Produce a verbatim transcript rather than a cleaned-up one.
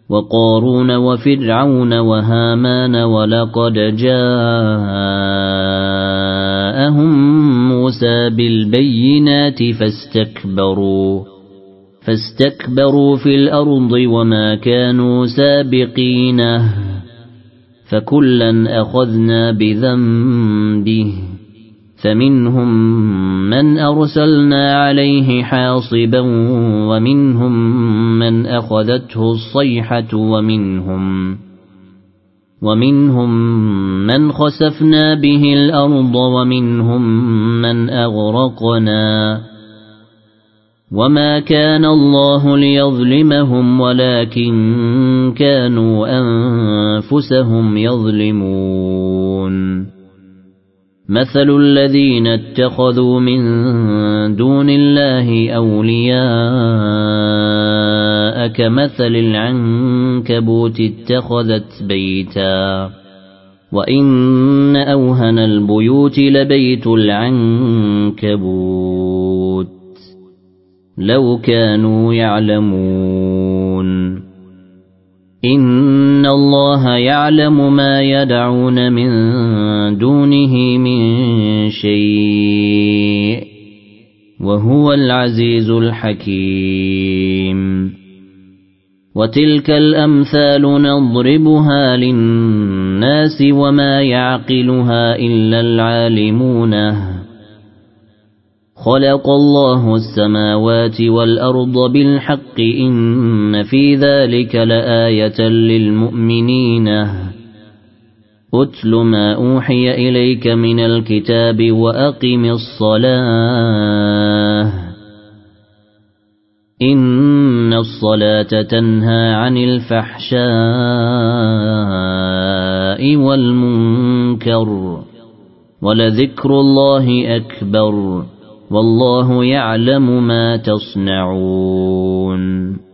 وقارون وفرعون وهامان ولقد جاءهم موسى بالبينات فاستكبروا فاستكبروا في الأرض وما كانوا سابقين فكلا أخذنا بذنبه فمنهم من أرسلنا عليه حاصبا ومنهم من أخذته الصيحة ومنهم ومنهم من خسفنا به الأرض ومنهم من أغرقنا وما كان الله ليظلمهم ولكن كانوا أنفسهم يظلمون مثل الذين اتخذوا من دون الله أولياء كمثل العنكبوت اتخذت بيتا وإن أوهن البيوت لبيت العنكبوت لو كانوا يعلمون إن الله يعلم ما يدعون من دونه من شيء وهو العزيز الحكيم وتلك الأمثال نضربها للناس وما يعقلها إلا العالمون خلق الله السماوات والأرض بالحق إن في ذلك لآية للمؤمنين أتل ما أوحي إليك من الكتاب وأقم الصلاة إن الصلاة تنهى عن الفحشاء والمنكر ولذكر الله أكبر والله يعلم ما تصنعون.